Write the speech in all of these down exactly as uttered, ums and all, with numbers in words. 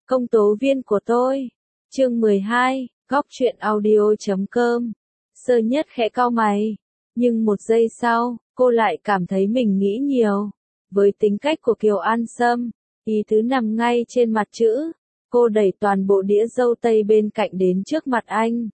Công tố viên của tôi. Chương mười hai, góc truyện audio chấm com. Sơ Nhất khẽ cau mày, nhưng một giây sau, cô lại cảm thấy mình nghĩ nhiều. Với tính cách của Kiều An Sâm, ý tứ nằm ngay trên mặt chữ. Cô đẩy toàn bộ đĩa dâu tây bên cạnh đến trước mặt anh.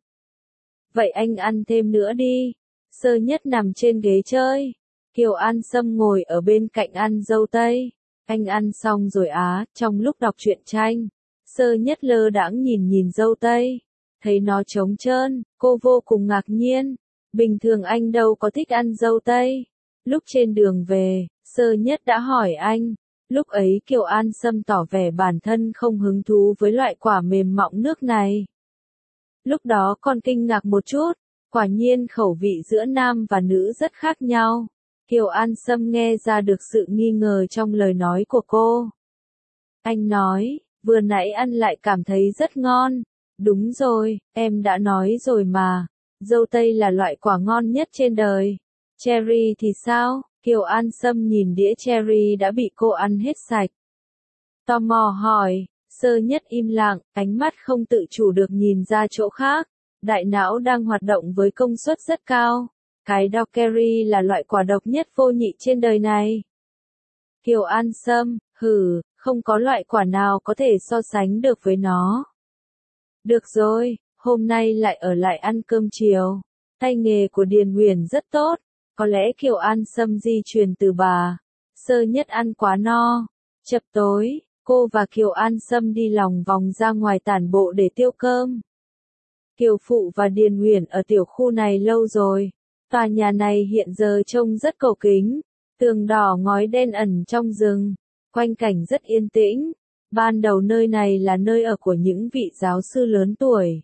Vậy anh ăn thêm nữa đi. Sơ Nhất nằm trên ghế chơi. Kiều An Sâm ngồi ở bên cạnh ăn dâu tây. Anh ăn xong rồi á, trong lúc đọc truyện tranh. Sơ Nhất lơ đãng nhìn nhìn dâu tây. Thấy nó trống trơn, cô vô cùng ngạc nhiên. Bình thường anh đâu có thích ăn dâu tây. Lúc trên đường về, Sơ Nhất đã hỏi anh. Lúc ấy Kiều An Sâm tỏ vẻ bản thân không hứng thú với loại quả mềm mọng nước này. Lúc đó còn kinh ngạc một chút, quả nhiên khẩu vị giữa nam và nữ rất khác nhau. Kiều An Sâm nghe ra được sự nghi ngờ trong lời nói của cô. Anh nói, vừa nãy ăn lại cảm thấy rất ngon. Đúng rồi, em đã nói rồi mà. Dâu tây là loại quả ngon nhất trên đời. Cherry thì sao? Kiều An Sâm nhìn đĩa cherry đã bị cô ăn hết sạch. Tò mò hỏi, Sơ Nhất im lặng, ánh mắt không tự chủ được nhìn ra chỗ khác. Đại não đang hoạt động với công suất rất cao. Cái đau cherry là loại quả độc nhất vô nhị trên đời này. Kiều An Sâm, hừ, không có loại quả nào có thể so sánh được với nó. Được rồi, hôm nay lại ở lại ăn cơm chiều. Tay nghề của Điền Huyền rất tốt. Có lẽ Kiều An Sâm di truyền từ bà. Sơ Nhất ăn quá no. Chập tối, cô và Kiều An Sâm đi lòng vòng ra ngoài tản bộ để tiêu cơm. Kiều Phụ và Điền Huyền ở tiểu khu này lâu rồi. Tòa nhà này hiện giờ trông rất cổ kính. Tường đỏ ngói đen ẩn trong rừng. Quanh cảnh rất yên tĩnh. Ban đầu nơi này là nơi ở của những vị giáo sư lớn tuổi.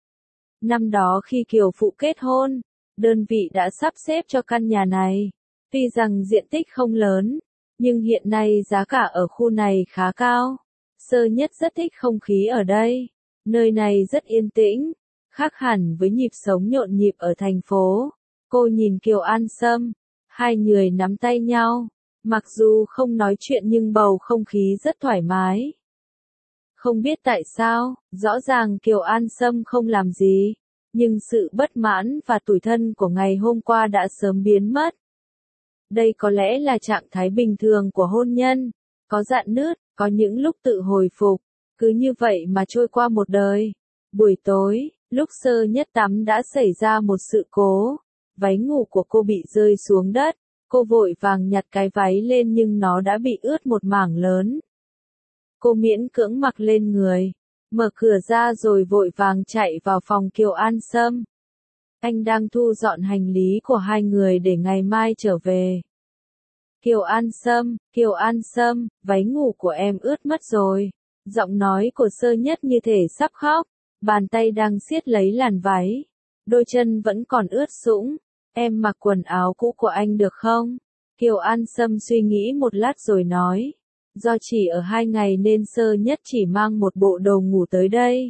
Năm đó khi Kiều Phụ kết hôn, đơn vị đã sắp xếp cho căn nhà này. Tuy rằng diện tích không lớn, nhưng hiện nay giá cả ở khu này khá cao. Sơ Nhất rất thích không khí ở đây. Nơi này rất yên tĩnh, khác hẳn với nhịp sống nhộn nhịp ở thành phố. Cô nhìn Kiều An Sâm, hai người nắm tay nhau. Mặc dù không nói chuyện nhưng bầu không khí rất thoải mái. Không biết tại sao, rõ ràng Kiều An Sâm không làm gì. Nhưng sự bất mãn và tủi thân của ngày hôm qua đã sớm biến mất. Đây có lẽ là trạng thái bình thường của hôn nhân. Có rạn nứt, có những lúc tự hồi phục. Cứ như vậy mà trôi qua một đời. Buổi tối, lúc Sơ Nhất tắm đã xảy ra một sự cố. Váy ngủ của cô bị rơi xuống đất. Cô vội vàng nhặt cái váy lên nhưng nó đã bị ướt một mảng lớn. Cô miễn cưỡng mặc lên người. Mở cửa ra rồi vội vàng chạy vào phòng Kiều An Sâm. Anh đang thu dọn hành lý của hai người để ngày mai trở về. Kiều An Sâm, Kiều An Sâm, váy ngủ của em ướt mất rồi. Giọng nói của Sơ Nhất như thể sắp khóc. Bàn tay đang siết lấy làn váy. Đôi chân vẫn còn ướt sũng. Em mặc quần áo cũ của anh được không? Kiều An Sâm suy nghĩ một lát rồi nói. Do chỉ ở hai ngày nên Sơ Nhất chỉ mang một bộ đồ ngủ tới đây.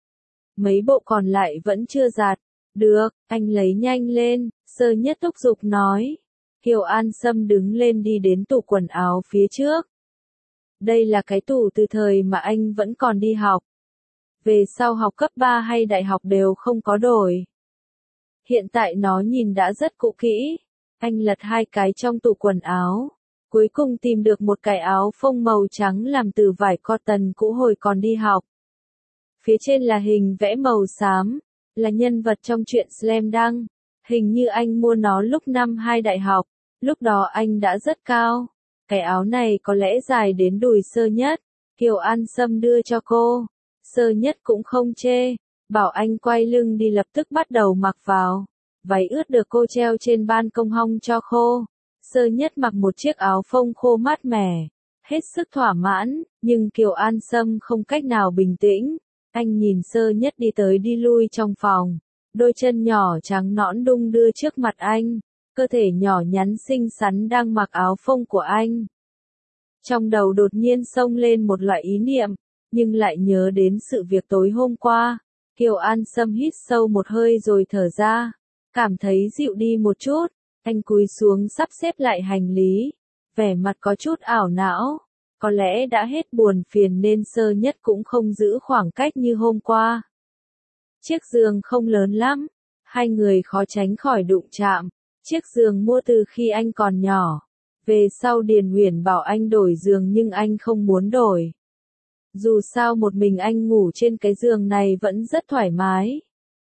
Mấy bộ còn lại vẫn chưa giặt. Được, anh lấy nhanh lên, Sơ Nhất thúc giục nói. Kiều An Sâm đứng lên đi đến tủ quần áo phía trước. Đây là cái tủ từ thời mà anh vẫn còn đi học. Về sau học cấp ba hay đại học đều không có đổi. Hiện tại nó nhìn đã rất cũ kỹ. Anh lật hai cái trong tủ quần áo. Cuối cùng tìm được một cái áo phông màu trắng làm từ vải cotton cũ hồi còn đi học. Phía trên là hình vẽ màu xám, là nhân vật trong truyện Slam Dunk. Hình như anh mua nó lúc năm hai đại học, lúc đó anh đã rất cao. Cái áo này có lẽ dài đến đùi Sơ Nhất. Kiều An Sâm đưa cho cô. Sơ Nhất cũng không chê, bảo anh quay lưng đi lập tức bắt đầu mặc vào. Váy ướt được cô treo trên ban công hong cho khô. Sơ Nhất mặc một chiếc áo phông khô mát mẻ, hết sức thỏa mãn, nhưng Kiều An Sâm không cách nào bình tĩnh. Anh nhìn Sơ Nhất đi tới đi lui trong phòng, đôi chân nhỏ trắng nõn đung đưa trước mặt anh, cơ thể nhỏ nhắn xinh xắn đang mặc áo phông của anh. Trong đầu đột nhiên xông lên một loại ý niệm, nhưng lại nhớ đến sự việc tối hôm qua. Kiều An Sâm hít sâu một hơi rồi thở ra, cảm thấy dịu đi một chút. Anh cúi xuống sắp xếp lại hành lý, vẻ mặt có chút ảo não. Có lẽ đã hết buồn phiền nên Sơ Nhất cũng không giữ khoảng cách như hôm qua. Chiếc giường không lớn lắm, hai người khó tránh khỏi đụng chạm. Chiếc giường mua từ khi anh còn nhỏ. Về sau Điền Uyển bảo anh đổi giường nhưng anh không muốn đổi. Dù sao một mình anh ngủ trên cái giường này vẫn rất thoải mái.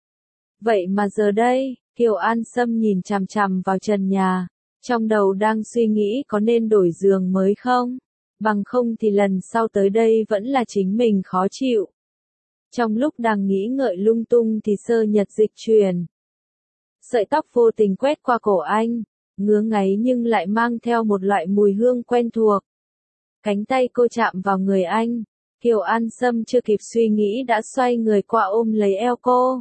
Vậy mà giờ đây, Kiều An Sâm nhìn chằm chằm vào trần nhà, trong đầu đang suy nghĩ có nên đổi giường mới không? Bằng không thì lần sau tới đây vẫn là chính mình khó chịu. Trong lúc đang nghĩ ngợi lung tung thì Sơ Nhật dịch chuyển. Sợi tóc vô tình quét qua cổ anh, ngứa ngáy nhưng lại mang theo một loại mùi hương quen thuộc. Cánh tay cô chạm vào người anh, Kiều An Sâm chưa kịp suy nghĩ đã xoay người qua ôm lấy eo cô.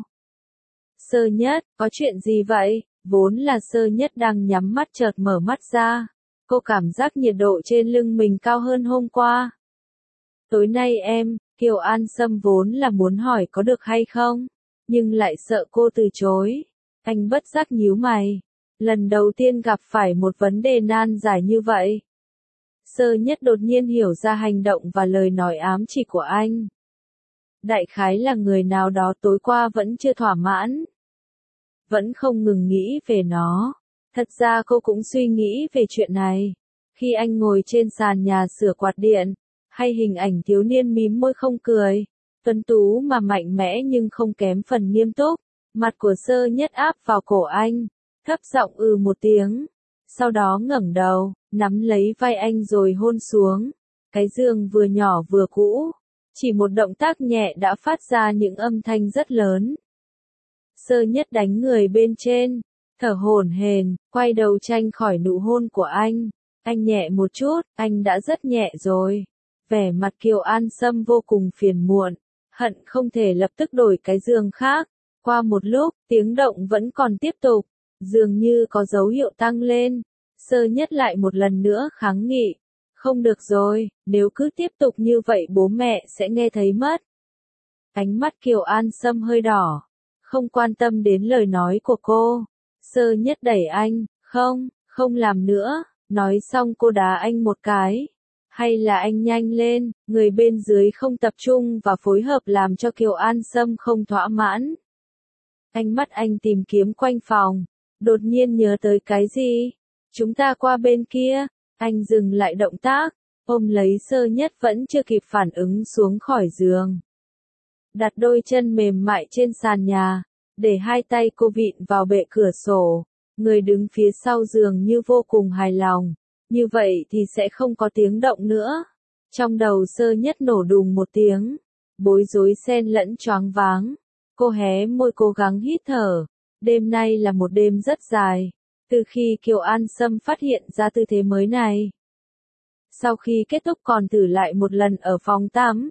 Sơ Nhất, có chuyện gì vậy? Vốn là Sơ Nhất đang nhắm mắt chợt mở mắt ra. Cô cảm giác nhiệt độ trên lưng mình cao hơn hôm qua. Tối nay em, Kiều An Sâm vốn là muốn hỏi có được hay không, nhưng lại sợ cô từ chối. Anh bất giác nhíu mày. Lần đầu tiên gặp phải một vấn đề nan giải như vậy. Sơ Nhất đột nhiên hiểu ra hành động và lời nói ám chỉ của anh. Đại khái là người nào đó tối qua vẫn chưa thỏa mãn. Vẫn không ngừng nghĩ về nó. Thật ra cô cũng suy nghĩ về chuyện này. Khi anh ngồi trên sàn nhà sửa quạt điện, hay hình ảnh thiếu niên mím môi không cười, tuấn tú mà mạnh mẽ nhưng không kém phần nghiêm túc, mặt của Sơ Nhất áp vào cổ anh, thấp giọng ừ một tiếng, sau đó ngẩng đầu, nắm lấy vai anh rồi hôn xuống. Cái giường vừa nhỏ vừa cũ, chỉ một động tác nhẹ đã phát ra những âm thanh rất lớn. Sơ Nhất đánh người bên trên, thở hổn hển, quay đầu tranh khỏi nụ hôn của anh. Anh nhẹ một chút, anh đã rất nhẹ rồi. Vẻ mặt Kiều An Sâm vô cùng phiền muộn, hận không thể lập tức đổi cái giường khác. Qua một lúc, tiếng động vẫn còn tiếp tục, dường như có dấu hiệu tăng lên. Sơ Nhất lại một lần nữa kháng nghị. Không được rồi, nếu cứ tiếp tục như vậy bố mẹ sẽ nghe thấy mất. Ánh mắt Kiều An Sâm hơi đỏ, không quan tâm đến lời nói của cô. Sơ Nhất đẩy anh, không, không làm nữa. Nói xong cô đá anh một cái. Hay là anh nhanh lên, người bên dưới không tập trung và phối hợp làm cho Kiều An Sâm không thỏa mãn. Ánh mắt anh tìm kiếm quanh phòng, đột nhiên nhớ tới cái gì. Chúng ta qua bên kia, anh dừng lại động tác, ôm lấy Sơ Nhất vẫn chưa kịp phản ứng xuống khỏi giường. Đặt đôi chân mềm mại trên sàn nhà, để hai tay cô vịn vào bệ cửa sổ. Người đứng phía sau giường như vô cùng hài lòng. Như vậy thì sẽ không có tiếng động nữa. Trong đầu Sơ Nhất nổ đùng một tiếng. Bối rối xen lẫn choáng váng. Cô hé môi cố gắng hít thở. Đêm nay là một đêm rất dài. Từ khi Kiều An Sâm phát hiện ra tư thế mới này. Sau khi kết thúc còn thử lại một lần ở phòng tắm.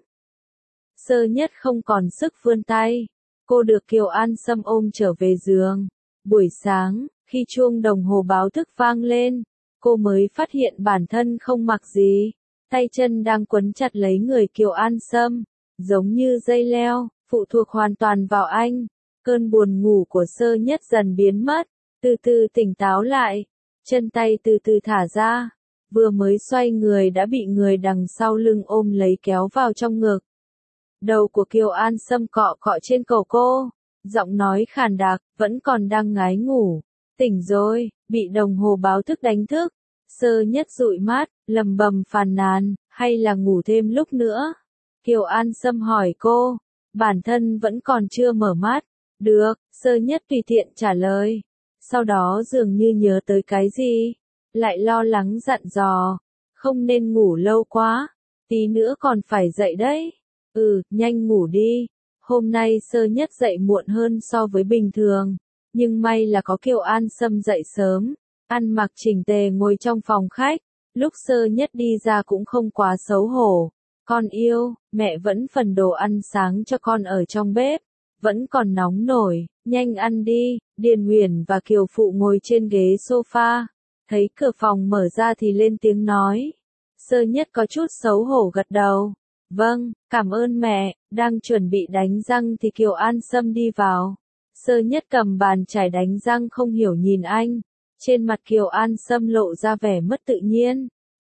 Sơ Nhất không còn sức vươn tay. Cô được Kiều An Sâm ôm trở về giường. Buổi sáng, khi chuông đồng hồ báo thức vang lên, cô mới phát hiện bản thân không mặc gì. Tay chân đang quấn chặt lấy người Kiều An Sâm, giống như dây leo, phụ thuộc hoàn toàn vào anh. Cơn buồn ngủ của Sơ Nhất dần biến mất, từ từ tỉnh táo lại, chân tay từ từ thả ra. Vừa mới xoay người đã bị người đằng sau lưng ôm lấy kéo vào trong ngực. Đầu của Kiều An Sâm cọ cọ trên cổ cô, giọng nói khàn đặc, vẫn còn đang ngái ngủ. Tỉnh rồi, bị đồng hồ báo thức đánh thức. Sơ Nhất dụi mắt, lầm bầm phàn nàn, hay là ngủ thêm lúc nữa? Kiều An Sâm hỏi cô, bản thân vẫn còn chưa mở mắt. Được, Sơ Nhất tùy tiện trả lời. Sau đó dường như nhớ tới cái gì, lại lo lắng dặn dò, không nên ngủ lâu quá, tí nữa còn phải dậy đấy. Ừ, nhanh ngủ đi. Hôm nay Sơ Nhất dậy muộn hơn so với bình thường, nhưng may là có Kiều An Sâm dậy sớm, ăn mặc chỉnh tề ngồi trong phòng khách. Lúc Sơ Nhất đi ra cũng không quá xấu hổ. Con yêu, mẹ vẫn phần đồ ăn sáng cho con ở trong bếp, vẫn còn nóng nổi, nhanh ăn đi. Điền Uyển và Kiều Phụ ngồi trên ghế sofa, thấy cửa phòng mở ra thì lên tiếng nói. Sơ Nhất có chút xấu hổ gật đầu. Vâng, cảm ơn mẹ. Đang chuẩn bị đánh răng thì Kiều An Sâm đi vào. Sơ Nhất cầm bàn chải đánh răng không hiểu nhìn anh. Trên mặt Kiều An Sâm lộ ra vẻ mất tự nhiên.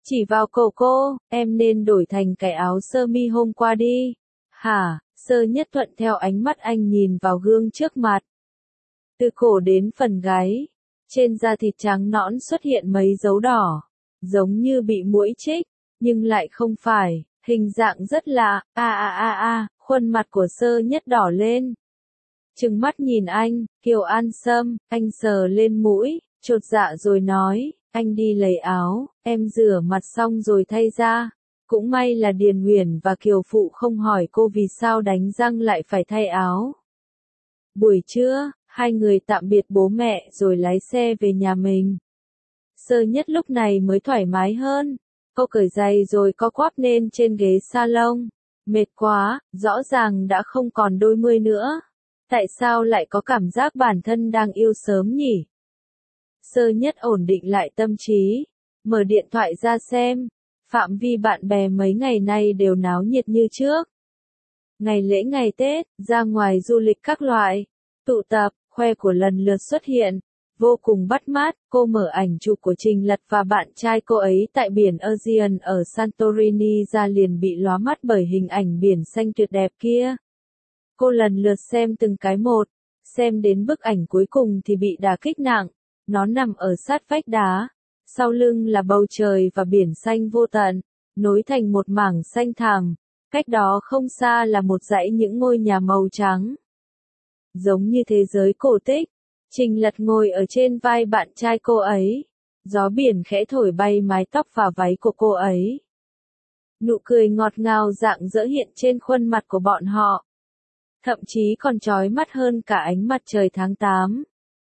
Chỉ vào cổ cô, em nên đổi thành cái áo sơ mi hôm qua đi. Hả? Sơ Nhất thuận theo ánh mắt anh nhìn vào gương trước mặt. Từ cổ đến phần gáy, trên da thịt trắng nõn xuất hiện mấy dấu đỏ, giống như bị muỗi chích, nhưng lại không phải, hình dạng rất lạ, a a a a, khuôn mặt của Sơ Nhất đỏ lên. Trừng mắt nhìn anh, Kiều An Sâm, anh sờ lên mũi, chột dạ rồi nói, anh đi lấy áo, em rửa mặt xong rồi thay ra. Cũng may là Điền Huyền và Kiều Phụ không hỏi cô vì sao đánh răng lại phải thay áo. Buổi trưa, hai người tạm biệt bố mẹ rồi lái xe về nhà mình. Sơ Nhất lúc này mới thoải mái hơn. Cô cởi giày rồi co quắp lên trên ghế salon. Mệt quá, rõ ràng đã không còn đôi mươi nữa. Tại sao lại có cảm giác bản thân đang yêu sớm nhỉ? Sơ Nhất ổn định lại tâm trí, mở điện thoại ra xem. Phạm vi bạn bè mấy ngày nay đều náo nhiệt như trước. Ngày lễ ngày Tết, ra ngoài du lịch các loại, tụ tập, khoe của lần lượt xuất hiện, vô cùng bắt mắt. Cô mở ảnh chụp của Trình Lật và bạn trai cô ấy tại biển Aegean ở Santorini ra liền bị lóa mắt bởi hình ảnh biển xanh tuyệt đẹp kia. Cô lần lượt xem từng cái một, xem đến bức ảnh cuối cùng thì bị đả kích nặng. Nó nằm ở sát vách đá, sau lưng là bầu trời và biển xanh vô tận, nối thành một mảng xanh thẳm. Cách đó không xa là một dãy những ngôi nhà màu trắng. Giống như thế giới cổ tích, Trình Lật ngồi ở trên vai bạn trai cô ấy. Gió biển khẽ thổi bay mái tóc và váy của cô ấy. Nụ cười ngọt ngào rạng rỡ hiện trên khuôn mặt của bọn họ. Thậm chí còn chói mắt hơn cả ánh mặt trời tháng tám.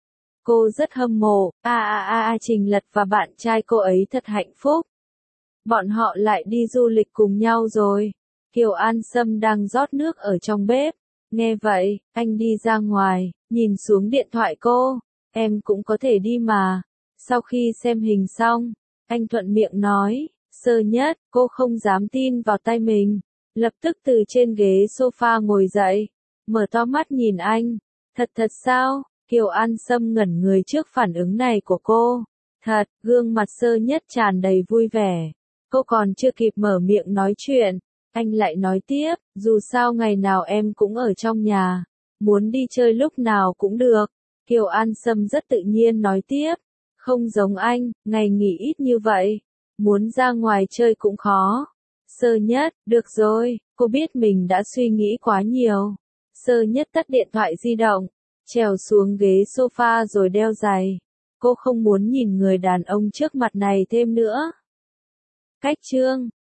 Cô rất hâm mộ, a a a a Trình Lật và bạn trai cô ấy thật hạnh phúc. Bọn họ lại đi du lịch cùng nhau rồi. Kiều An Sâm đang rót nước ở trong bếp. Nghe vậy, anh đi ra ngoài, nhìn xuống điện thoại cô. Em cũng có thể đi mà. Sau khi xem hình xong, anh thuận miệng nói, Sơ Nhất, cô không dám tin vào tay mình. Lập tức từ trên ghế sofa ngồi dậy, mở to mắt nhìn anh. Thật thật sao? Kiều An Sâm ngẩn người trước phản ứng này của cô. Thật, gương mặt Sơ Nhất tràn đầy vui vẻ. Cô còn chưa kịp mở miệng nói chuyện, anh lại nói tiếp, dù sao ngày nào em cũng ở trong nhà, muốn đi chơi lúc nào cũng được. Kiều An Sâm rất tự nhiên nói tiếp, không giống anh, ngày nghỉ ít như vậy, muốn ra ngoài chơi cũng khó. Sơ Nhất, được rồi, cô biết mình đã suy nghĩ quá nhiều. Sơ Nhất tắt điện thoại di động, trèo xuống ghế sofa rồi đeo giày. Cô không muốn nhìn người đàn ông trước mặt này thêm nữa. Cách chương